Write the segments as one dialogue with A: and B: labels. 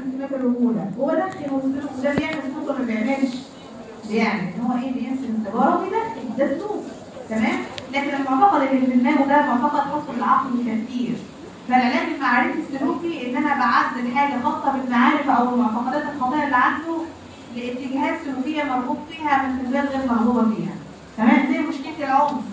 A: من السمات الاولى وبدخن وده بيعمل سلوك ولا ما بيعملش؟ بيعمل ان هو ايه؟ بينسى السيجاره ويدخن، ده سلوك. تمام؟ لكن المعتقد اللي في دماغه ده معتقد خاص بالعقل والتفكير. فالعلاج المعرفي السلوكي ان انا بعدل حاجه خاصه بالمعارف او المعتقدات الخاطئه اللي عنده لاتجاهات سلوكيه مرغوب فيها من سلوكيات غير مرغوبه فيها. تمام؟ زي مشكله العنف.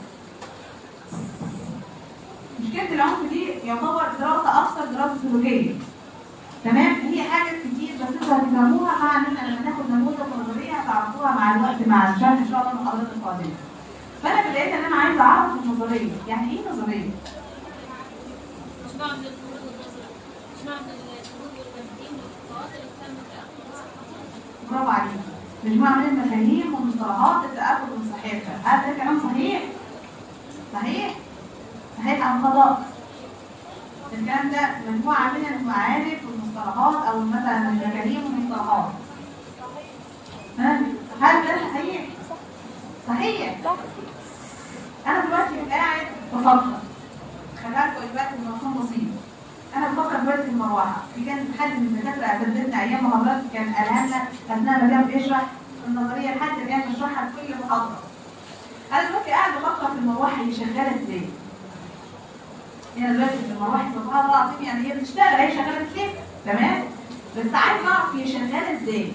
A: مشكله العنف دي يعتبر دراسه اكثر دراسه سلوكيه. تمام؟ هي حاجات كتير بس انتوا هتفهموها مع اننا لما ناخد نموذج نظريه هتعرفوها مع الوقت مع الشرح ان شاء الله من المحاضرات القادمه. فانا بدايه ان انا عايزه اعرف النظريه، يعني ايه نظريه؟
B: مجموعة من الفروض والنظرة، مجموعة من الفروض والتمكين والخطوات اللي بتعمل تأكد.
A: برافو عليك. مجموعه من المفاهيم ومصطلحات التاكد من صحتها. هذا الكلام صحيح؟ صحيح؟ صحيح ام خطا؟ الكلام ده مجموعه من المعارف والمصطلحات او مثلا المفاهيم والمصطلحات. هل ده صحيح؟ صحيح. انا دلوقتي قاعد بفكر، خليها لكم اثبات المفهوم بسيط. انا بفكر دلوقتي في المروحه، في كان حد من الدكاتره اساتذتنا ايام محاضرات كان قالها لنا اثناء ما كان بيشرح النظريه، الحد اللي كان بيشرحها في كل محاضره. انا دلوقتي قاعد بفكر في المروحه هي شغاله ازاي؟ هنا دلوقتي في المروحه سبحان الله العظيم يعني هي بتشتغل، هي شغاله ازاي؟ تمام؟ بس عايز اعرف هي شغاله ازاي؟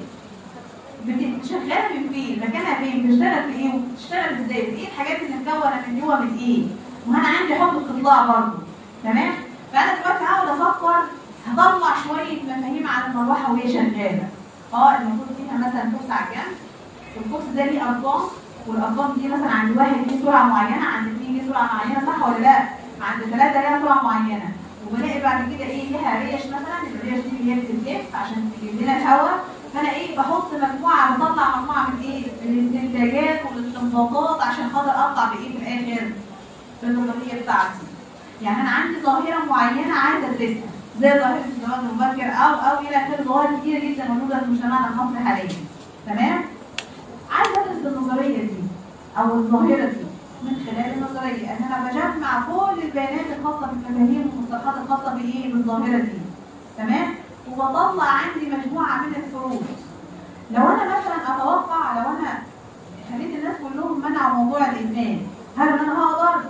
A: شغاله من فين؟ مكانها فين؟ بتشتغل في ايه؟ وبتشتغل ازاي؟ ايه الحاجات اللي مكونه من جوه من ايه؟ وانا عندي حب استطلاع برضه. تمام؟ فانا دلوقتي هقعد افكر هطلع شويه مفاهيم عن المروحه وهي شغاله. المفروض فيها مثلا كورس على الجنب، والكورس ده ليه ارقام، والارقام دي مثلا عند واحد ليه سرعه معينه، عند اثنين ليه سرعه معينه، صح ولا لا؟ عند ثلاثه ليها سرعه معينه، وبلاقي بعد كده ايه؟ ليها ريش مثلا، الريش دي اللي هي بتتلف عشان تجيب لنا الهواء. فانا ايه؟ بحط مجموعه، بطلع مجموعه من ايه؟ من الاستنتاجات والاستنباطات عشان خاطر اطلع بايه في الاخر؟ في النظريه بتاعتي. يعني انا عندي ظاهره معينه عايزه ادرسها، زي ظاهره الزواج المبكر او الى اخره، ظواهر كتيره جدا موجوده في مجتمعنا المصري حاليا. تمام؟ عايزه ادرس النظريه دي او الظاهره دي من خلال النظريه، ان انا بجمع كل البيانات الخاصه بالمفاهيم والمصطلحات الخاصه بايه؟ بالظاهره دي. تمام؟ وبطلع عندي مجموعه من الفروض. لو انا مثلا اتوقع، لو انا خليت الناس كلهم منعوا موضوع الادمان، هل انا هقدر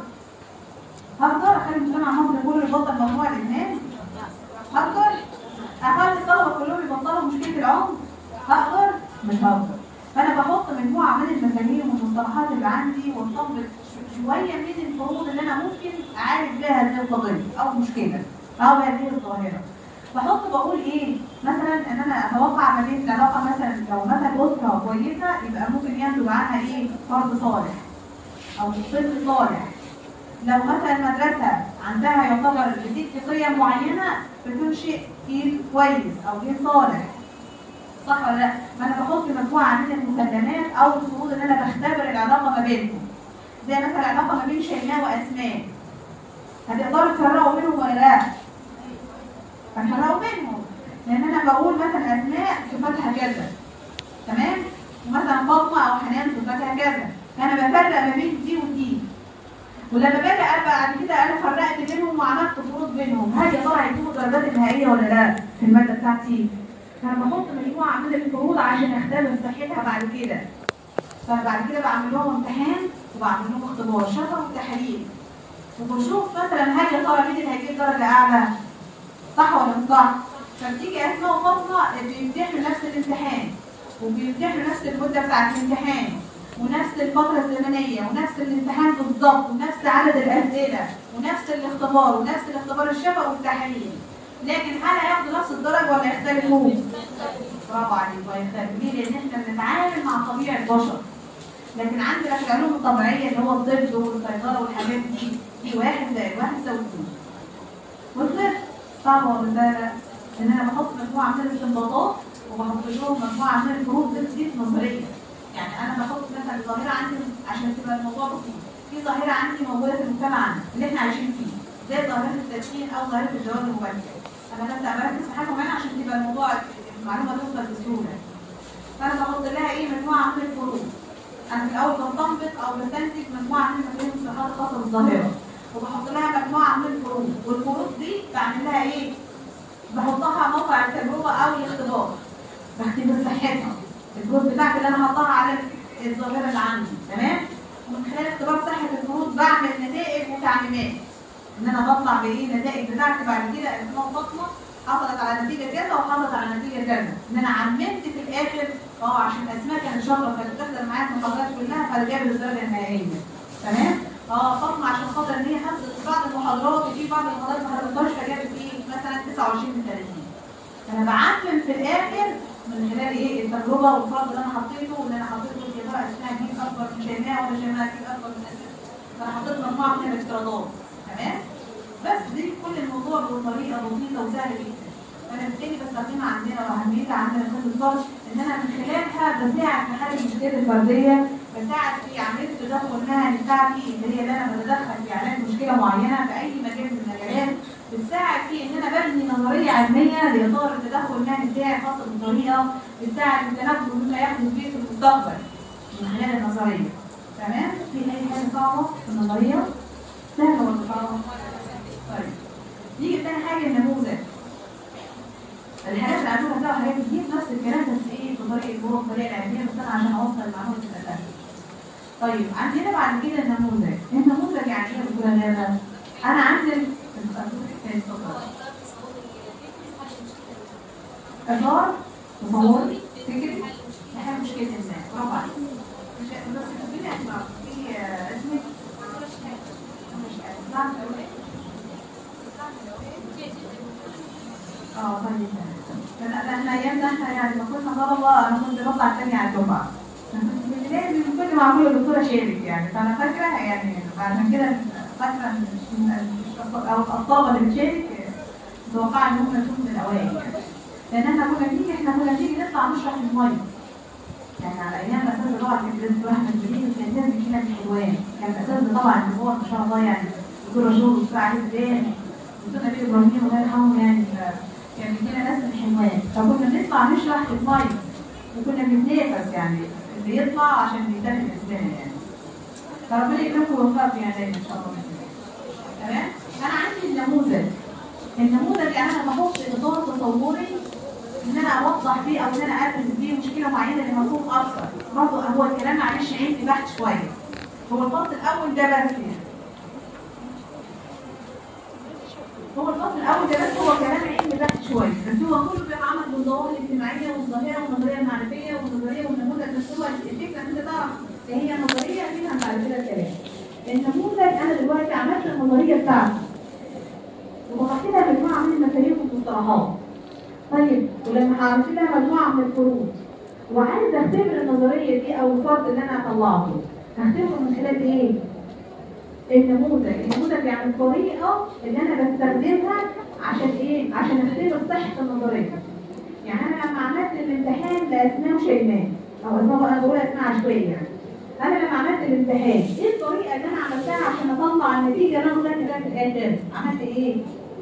A: اخلي المجتمع المصري كله يبطل موضوع الادمان؟ هقدر اخلي الطلبه كلهم يبطلوا مشكله العنف؟ هقدر؟ مش هقدر. فانا بحط مجموعه من المفاهيم والمصطلحات اللي عندي واستنبط شويه من الفروض اللي انا ممكن اعالج بها هذه القضيه او المشكله او هذه الظاهره. بحط بقول ايه؟ مثلا ان انا اتوقع ما بين العلاقه، مثلا لو مثلا اسره كويسه يبقى ممكن ينتج عنها ايه؟ فرد صالح او طفل صالح. لو مثلا مدرسه عندها يعتبر بتدي قيم معينه بتنشئ جيل كويس او جيل صالح، صح ولا لا؟ ما انا بحط مجموعه من المسلمات او الفروض اللي انا بختبر العلاقه ما بينهم. زي مثلا العلاقه ما بين شيماء واسماء، هتقدروا تفرقوا بينهم ولا لا؟ هنفرقوا بينهم، لان انا بقول مثلا اسماء صفاتها كذا، تمام؟ ومثلا فاطمه او حنان صفاتها كذا، فانا بفرق ما بين دي ودي. ولما باجي بعد كده انا فرقت بينهم وعملت فروض بينهم، هل يا ترى هيكونوا الدرجات النهائيه ولا لا في الماده بتاعتي؟ فانا بحط مجموعه من الفروض عشان اختبر صحتها بعد كده. فبعد كده بعمل لهم امتحان وبعمل لهم اختبار شفوي وتحليل، وبشوف مثلا هل يا ترى مين اللي هيجيب درجه اعلى، صح ولا مش صح؟ فبتيجي اسماء وفاطمه بيمتحنوا نفس الامتحان وبيمتحنوا نفس المده بتاعت الامتحان ونفس الفتره الزمنيه ونفس الامتحان بالظبط ونفس عدد الاسئله ونفس الاختبار ونفس الاختبار الشفوي والتحليل، لكن هل هياخدوا نفس الدرجه ولا يختلفوا؟ برافو عليك، ويختلفوا. ليه؟ لان احنا بنتعامل مع طبيعه البشر. لكن عندنا في العلوم الطبيعيه اللي هو الطب والصيدله والحاجات دي، في 1 زائد 1 يساوي 2. وصلت؟ صعبه ولا سهله؟ ان انا بحط مجموعه من الاستنباطات وبحط لهم مجموعه من الفروض دي نظريه. يعني انا بحط مثلا ظاهره عندي عشان تبقى الموضوع بسيط. في ظاهره عندي موجوده في المجتمع عندي اللي احنا عايشين فيه، زي ظاهره التدخين او ظاهره الزواج المبكر. انا بس بركز في حاجه معينه عشان تبقى الموضوع المعلومه توصل بسهوله. فانا بحط لها ايه؟ مجموعه من الفروض. انا في الاول بستنبط او بستنتج مجموعه من المفاهيم والمصطلحات الخاصه بالظاهره، وبحط لها مجموعه من الفروض، والفروض دي بعمل لها ايه؟ بحطها موقع التجربه او الاختبار بختبر صحتها، الفروض بتاعتي اللي انا حطاها على الظاهره اللي عندي، تمام؟ ومن خلال اختبار صحه الفروض بعمل نتائج وتعميمات، ان انا بطلع بايه النتائج بتاعتي بعد كده اسماء فاطمه حصلت على نتيجه كذا وحصلت على نتيجه كذا، ان انا عممت في الاخر عشان اسماء كانت شاطره كانت بتحضر معايا المحاضرات كلها فجابت الدرجه النهائيه، تمام؟ فاطمه عشان خاطر ان هي حفظت بعض المحاضرات وفي بعض المحاضرات ما حضرتهاش فجابت ايه مثلا 29 من 30. انا بعمم في الاخر من خلال ايه التجربه والفرض اللي انا حطيته، وان انا حطيته يا ترى اسمها دي اكبر من شيماء ولا شيماء دي اكبر من اسماء، فانا حطيت مجموعه من الافتراضات، تمام؟ بس دي كل الموضوع بطريقه بسيطه وسهله جدا. فانا بالتالي بستخدمها عندنا واهميتها عندنا في الفرد ان انا من خلالها بساعد في حل المشكلات الفرديه، بساعد في عمليه التدخل المهني بتاعتي اللي هي اللي انا بتدخل في علاج مشكله معينه في اي مجال من المجالات، بتساعد في ان انا ببني نظريه علميه لاطار التدخل المهني بتاعي خاصه بالطريقه، بتساعد في التنبؤ مما يحدث فيه في المستقبل من خلال النظريه، تمام؟ في اي حاجه صعبه في النظريه؟ سهله ولا صعبه؟ طيب نيجي تاني حاجه النموذج. الحاجات اللي عملوها ده حاجات كتير نفس الكلام بس ايه بطريقه جوه الطريقه العلميه، بس انا عشان اوصل المعلومه تبقى سهله. طيب عندنا بعد كده النموذج. النموذج يعني ايه يا دكتوره نانا؟ انا عندي اطار تصوري فكري لحل مشكله ما، برافو عليك. بس تقولي اسمع في اسمك مش عارفه طيب احنا ايامنا احنا يعني ما كنا طلبه انا كنت بطلع تاني على الدفعه. لازم كل معمول الدكتوره شارك يعني، فانا فاكره يعني عشان كده فاكره او الطلبه اللي بتشارك متوقعه ان هم يكونوا من الاوائل يعني. لان احنا كنا بنيجي نطلع نشرح الميه. يعني على ايام الاساس طبعا كان الدكتور احمد جليل كان لازم يجي لنا الحلوان، كان الاساس طبعا اللي هو ما شاء الله يعني دكتوره جود ودكتور علي الداني ودكتور نبيل ابراهيم الله يرحمهم يعني كان بيجينا ناس من الحلوان، فكنا بنطلع نشرح الميه وكنا بنتنافس يعني اللي يطلع عشان يدرس اسمنا يعني. فربنا يكرمكم ويوفقكم يعني دايما ان شاء الله. تمام؟ انا عندي النموذج يعني انا بحط اطار تصوري ان انا اوضح فيه او ان انا ادرس فيه مشكله معينه لمفهوم اكثر. برضه هو الكلام معلش عندي بحث شويه. هو الفصل الاول ده بس يعني. هو الفصل الاول ده بس هو كلام علمي بحث شويه، بس هو كله بيتعامل بالظواهر الاجتماعيه والظاهره والنظريه المعرفيه والنظريه والنموذج، بس هو الفكره ان انت تعرف ايه هي النظريه فيها بعد كده الكلام. النموذج انا دلوقتي عملت النظريه بتاعتي وبحط لها مجموعه من المفاهيم والمصطلحات. طيب ولما هعرف لها مجموعه من الفروض وعايز اختبر النظريه دي او الفرض اللي انا طلعته، هختبره من خلال ايه؟ النموذج يعني الطريقه اللي انا بستخدمها عشان ايه؟ عشان اختبر صحه النظريه. يعني انا لما عملت الامتحان لاسماء وشيماء او اسماء انا بقول اسماء عشوائيه يعني. انا لما عملت الامتحان ايه الطريقه اللي انا عملتها عشان اطلع النتيجه اللي انا طلعت بيها في الاخر؟ عملت ايه؟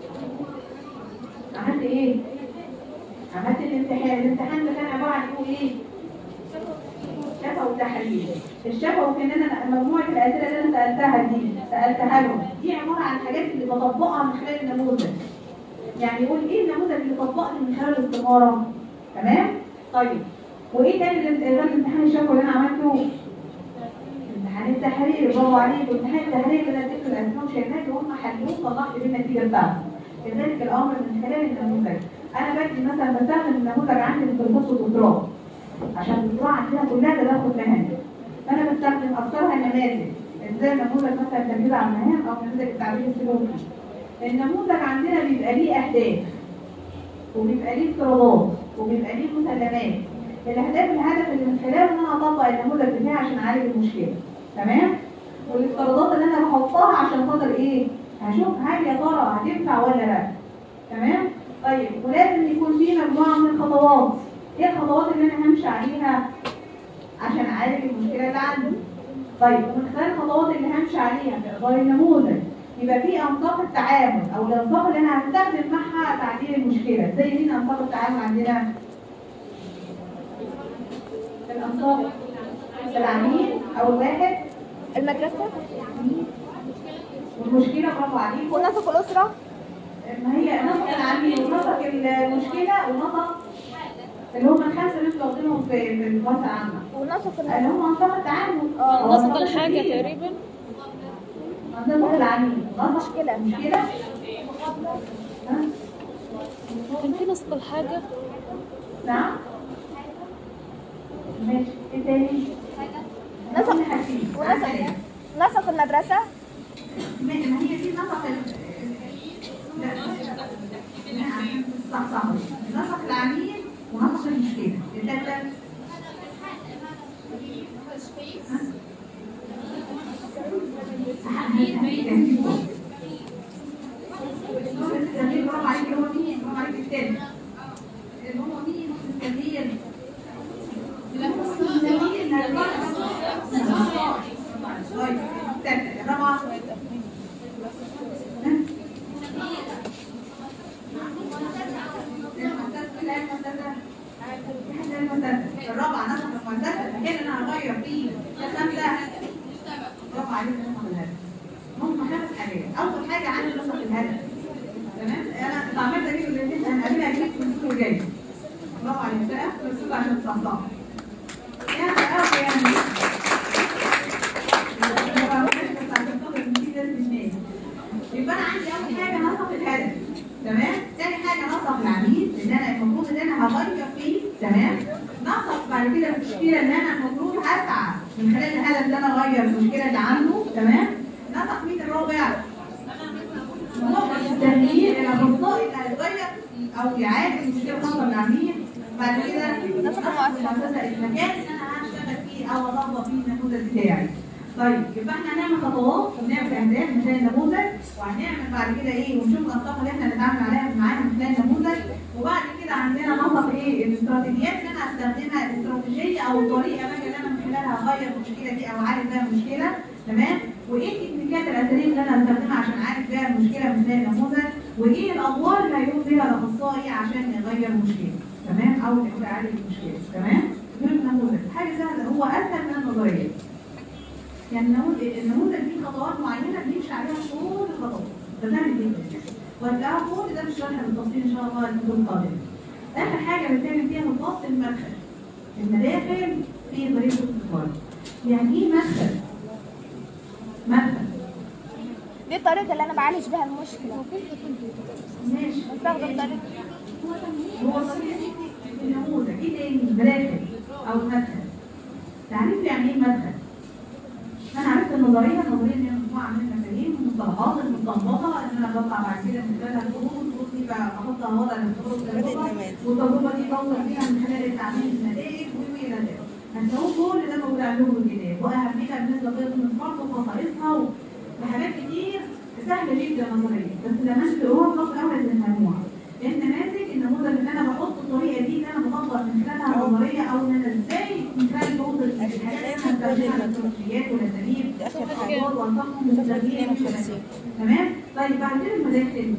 A: عملت الامتحان ده كان عباره عن ايه؟ شفوي وتحليل. الشفوي كان انا مجموعه الاسئله اللي انا سالتها لهم دي عباره عن الحاجات اللي بطبقها من خلال النموذج. يعني يقول ايه النموذج اللي طبقني من خلال الاستماره؟ تمام؟ طيب وايه تاني غير الامتحان الشفوي اللي انا عملته؟ امتحان التحرير، برافو عليك. امتحان التحرير اللي انا اديته الاسماء وشيماء وهم حلوه طلعت بيه النتيجه بتاعته. كذلك الامر من خلال النموذج. انا بدي مثلا بستخدم النموذج عندي في البحوث والدكتوراه عشان الدكتوراه عندنا كلها تدخل مهني. انا بستخدم اكثرها نماذج زي النموذج مثلا التركيز على المهام او نموذج التعبير السلوكي. النموذج عندنا بيبقى ليه اهداف وبيبقى ليه افتراضات وبيبقى ليه مسلمات. الهدف اللي من خلاله ان انا اطبق النموذج بتاعي عشان اعالج المشكله، تمام؟ والافتراضات اللي انا بحطها عشان خاطر ايه؟ هشوف هل يا ترى هتنفع ولا لا، تمام؟ طيب ولازم يكون في مجموعه من الخطوات. ايه الخطوات اللي انا همشي عليها عشان اعالج المشكله اللي عندي؟ طيب ومن خلال الخطوات اللي همشي عليها في اطار النموذج يبقى في انساق التعامل او الانساق اللي انا هستخدم معها تعديل المشكله. زي مين انساق التعامل عندنا؟ الانساق العميل او الواحد،
C: المدرسة
A: والمشكله، برافو عليك.
C: ونسق الأسرة.
A: ما هي نسق العميل ونسق المشكله ونسق اللي هم الخمسه اللي انتوا واخدينهم في الدراسه العامه.
C: ونسق
A: اللي هم نسق التعامل.
C: نسق الحاجة تقريبا.
A: نسق العميل.
C: مشكلة. كان في نسق الحاجة.
A: نعم. ماشي. ايه تاني؟
C: نسق المدرسة.
A: ما هي دي نسق صح نسق العميل ونسق المشكلة. الثالثة برافو عليك. هو مين؟ برافو عليك الثالث. هو مين؟ التسجيل. الرابعة نسخ المؤسسة المكان اللي انا هغير فيه الخمسة. برافو عليك نسخ الهدف. هم 5 حاجات. أول حاجة عندي نسخ الهدف. تمام؟ أنا عملت أجيب الاثنين هنقابلها أجيب في الأسبوع الجاي. برافو عليك بقى في الأسبوع عشان تصحصح. يعني بقى يعني يبقى انا عندي اول حاجه نسق الهدف. تمام. ثاني حاجه نسق العميل اللي انا المفروض ان انا هغير فيه. تمام. نسق بعد كده المشكله ان انا المفروض اسعى من خلال الهدف ده انا اغير المشكله اللي عنده. تمام. نسق مين الرابع؟ التغيير الاخصائي اللي هيغير او يعالج المشكله الخاصه بالعميل. بعد كده نسق المؤسسه المكان اللي انا هشتغل فيه او اطبق فيه النموذج بتاعي. طيب يبقى احنا هنعمل خطوات ونعمل اهداف من خلال النموذج، وهنعمل بعد كده ايه ونشوف الانساق اللي احنا هنتعامل عليها معاها من خلال النموذج. وبعد كده عندنا نسق ايه الاستراتيجيات اللي انا هستخدمها، الاستراتيجيه او الطريقه بقى اللي انا من خلالها هغير المشكله دي او اعالج بيها المشكله. تمام. وايه التكنيكات الاساسيه اللي انا هستخدمها عشان اعالج بيها المشكله من خلال النموذج، وايه الادوار اللي هيقوم بيها الاخصائي عشان يغير المشكله. تمام. او يقول يعالج المشكله. تمام. دول النموذج حاجه سهله، هو اسهل من النظريه. يعني النموذج دي خطوات معينه بنمشي عليها كل الخطوات. ده سهل جدا. وهتلاقوا كل ده مش شرح بالتفصيل ان شاء الله الفيديو القادم. اخر حاجه بنتكلم فيها نقاط المدخل. المداخل في طريقه الاتصال. يعني ايه مدخل؟ مدخل.
C: دي الطريقة اللي أنا بعالج بها المشكلة.
A: ماشي.
C: بستخدم طريقة.
A: هو طريقه النموذج ايه تاني؟ مداخل او مدخل. تعريف يعني ايه مدخل؟ انا عرفت النظريه ان هي مجموعه من المفاهيم والمصطلحات المستنبطه ان انا بطلع بعد كده من خلالها الخطوط دي بقى احطها وضع للخطوط التجربه، والتجربه دي بوصل فيها من خلال التعليم النتائج والى ذلك. هتلاقوا كل ده موجود عندكم في الكتاب، واهميتها بالنسبه لقيم الفرد وخصائصها وحاجات كتير سهله جدا نظريه، بس لما انتوا تقروها خلاص اول المجموعه. النماذج النموذج اللي انا بحط الطريقه دي اللي انا بطبق من خلالها النظريه، او ان انا ازاي من خلال بعض الحاجات اللي انا بستخدمها الاستراتيجيات والاساليب وانصحهم بالتغيير. تمام. طيب بعد كده المداخل.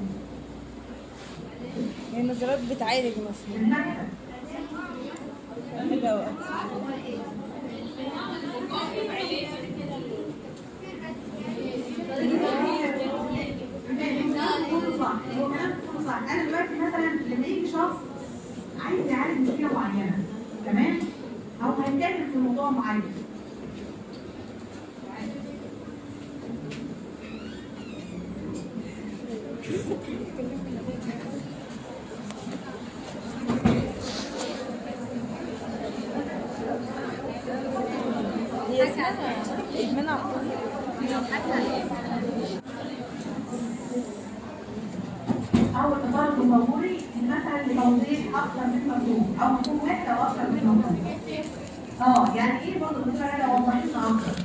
C: النظريات بتعالج مثلا.
A: المدخل. صح. انا دلوقتي مثلا لما يجي شخص عايز يعالج مشكله معينه، تمام، او هيتكلم في موضوع معين،
C: هي اسمها ادمان عقلي.
A: او التطرف الموضوعي مثلا لتوضيح اكثر من مفهوم او مفهوم واحد او اكثر من مفهوم. يعني ايه برضه الدكتوره هلا وضحت لنا اكثر.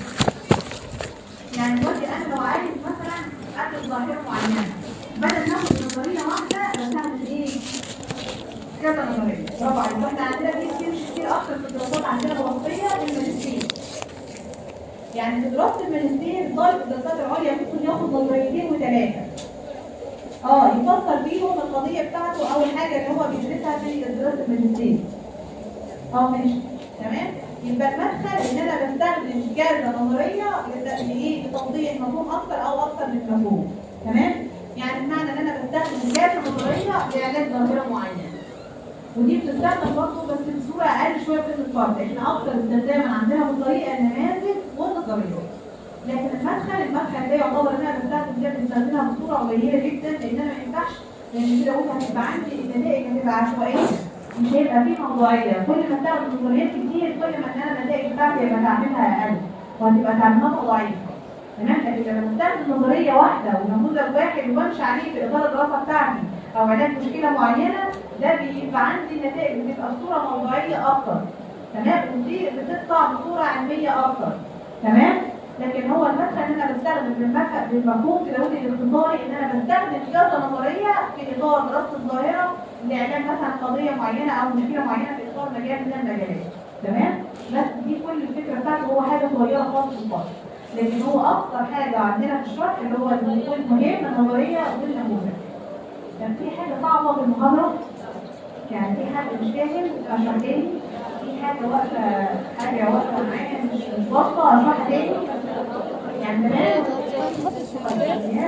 A: يعني دلوقتي انا لو عايز مثلا ادرس ظاهره معينه، بدل ما اخد نظريه واحده بستخدم ايه؟ كذا نظريه. برافو عليك. احنا عندنا كتير اكثر في الدراسات عندنا وظيفيه للماجستير. يعني في دراسه الماجستير طالب الدراسات العليا ممكن ياخد نظريتين وثلاثه. يفسر بيهم القضيه بتاعته او الحاجه اللي هو بيدرسها في دراسه الماجستير. ماشي. تمام. يبقى المدخل ان انا بستخدم كذا نظريه لتوضيح مفهوم اكثر او اكثر من مفهوم. تمام. يعني بمعنى ان انا بستخدم كذا نظريه لعلاج ظاهره معينه. ودي بتستخدم برضه بس بصوره اقل شويه في الفرد. احنا اكثر استخداما عندنا بالطريقه النماذج والنظريات. لكن المدخل ده يعتبر ان انا بستخدمها بصوره قليله جدا، لان انا ما ينفعش، لان كده ممكن هتبقى عندي النتائج هتبقى عشوائيه، مش هيبقى فيه موضوعيه. كل ما استخدم نظريات كتير كل ما ان انا النتائج بتاعتي هيبقى تعميمها اقل وهتبقى تعميماتها ضعيفه. تمام؟ لكن لما بستخدم نظريه واحده ونموذج واحد وبمشي عليه في اطار الدراسه بتاعتي او علاج مشكله معينه، ده بيبقى عندي النتائج بتبقى بصوره موضوعيه اكتر. تمام؟ ودي بتطلع بصوره علميه اكتر. تمام؟ لكن هو المدخل ان انا بستخدم بالمفهوم التداولي الاختصاري ان انا بستخدم كذا نظريه في اطار دراسه الظاهره لعلاج مثلا قضيه معينه او مشكله معينه في اطار مجال من المجالات. تمام؟ بس دي كل الفكره بتاعته، هو حاجه صغيره خالص في الفصل. لكن هو اكثر حاجه عندنا في الشرح اللي هو المهم النظريه والنموذج. كان في حاجه صعبه في المحاضره؟ يعني في حد مش فاهم اشرح تاني؟ في حاجه واقفه معايا مش واضحه اشرحها تاني؟ يعني تمام؟